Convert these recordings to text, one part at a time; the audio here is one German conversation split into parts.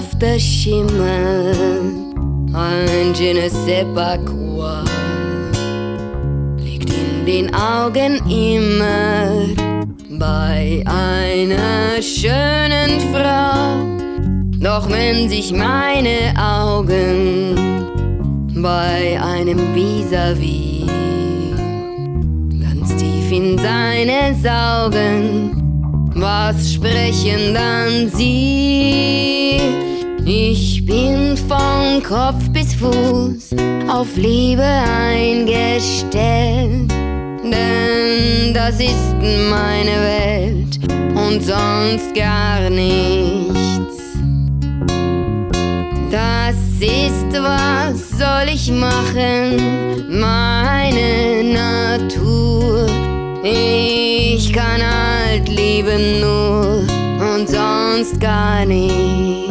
sanfter Schimmer, ein je ne sais pas quoi, liegt in den Augen immer bei einer schönen Frau. Doch wenn sich meine Augen bei einem Vis-à-vis ganz tief in seine saugen, was sprechen dann sie? Ich bin von Kopf bis Fuß auf Liebe eingestellt, denn das ist meine Welt und sonst gar nichts. Das ist, was soll ich machen, meine Natur. Ich kann halt lieben nur und sonst gar nicht.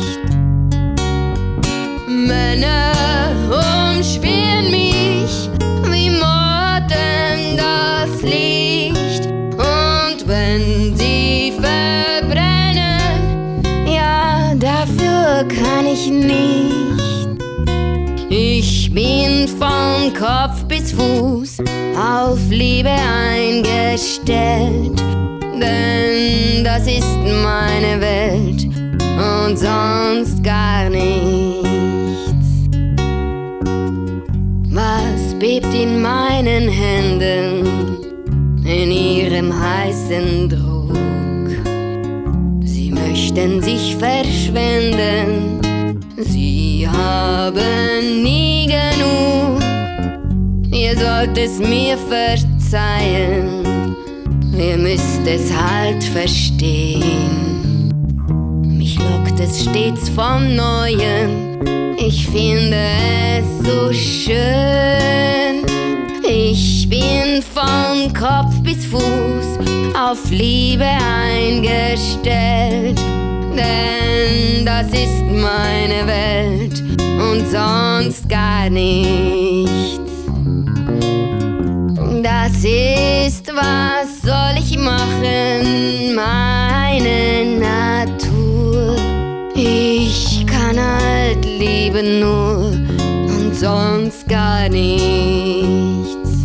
Männer umspielen mich wie Motten das Licht, und wenn sie verbrennen, ja, dafür kann ich nicht. Ich bin von Kopf bis Fuß auf Liebe eingestellt, denn das ist meine Welt und sonst gar nichts. Was bebt in meinen Händen, in ihrem heißen Druck? Sie möchten sich verschwenden, sie haben nie genug. Ihr sollt es mir verzeihen, ihr müsst es halt verstehen. Mich lockt es stets vom Neuen, ich finde es so schön. Ich bin von Kopf bis Fuß auf Liebe eingestellt, denn das ist meine Welt und sonst gar nichts. Das ist, was soll ich machen, meine Natur. Ich kann halt lieben nur und sonst gar nichts.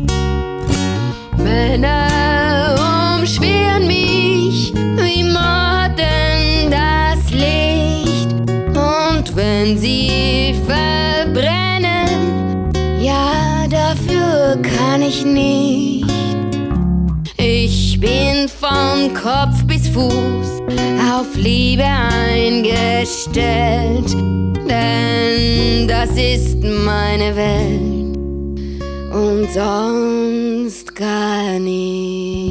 Männer umschwirren mich wie Motten das Licht, und wenn sie verbrennen, ja, dafür kann ich nicht. Ich bin von Kopf bis Fuß auf Liebe eingestellt, denn das ist meine Welt und sonst gar nicht.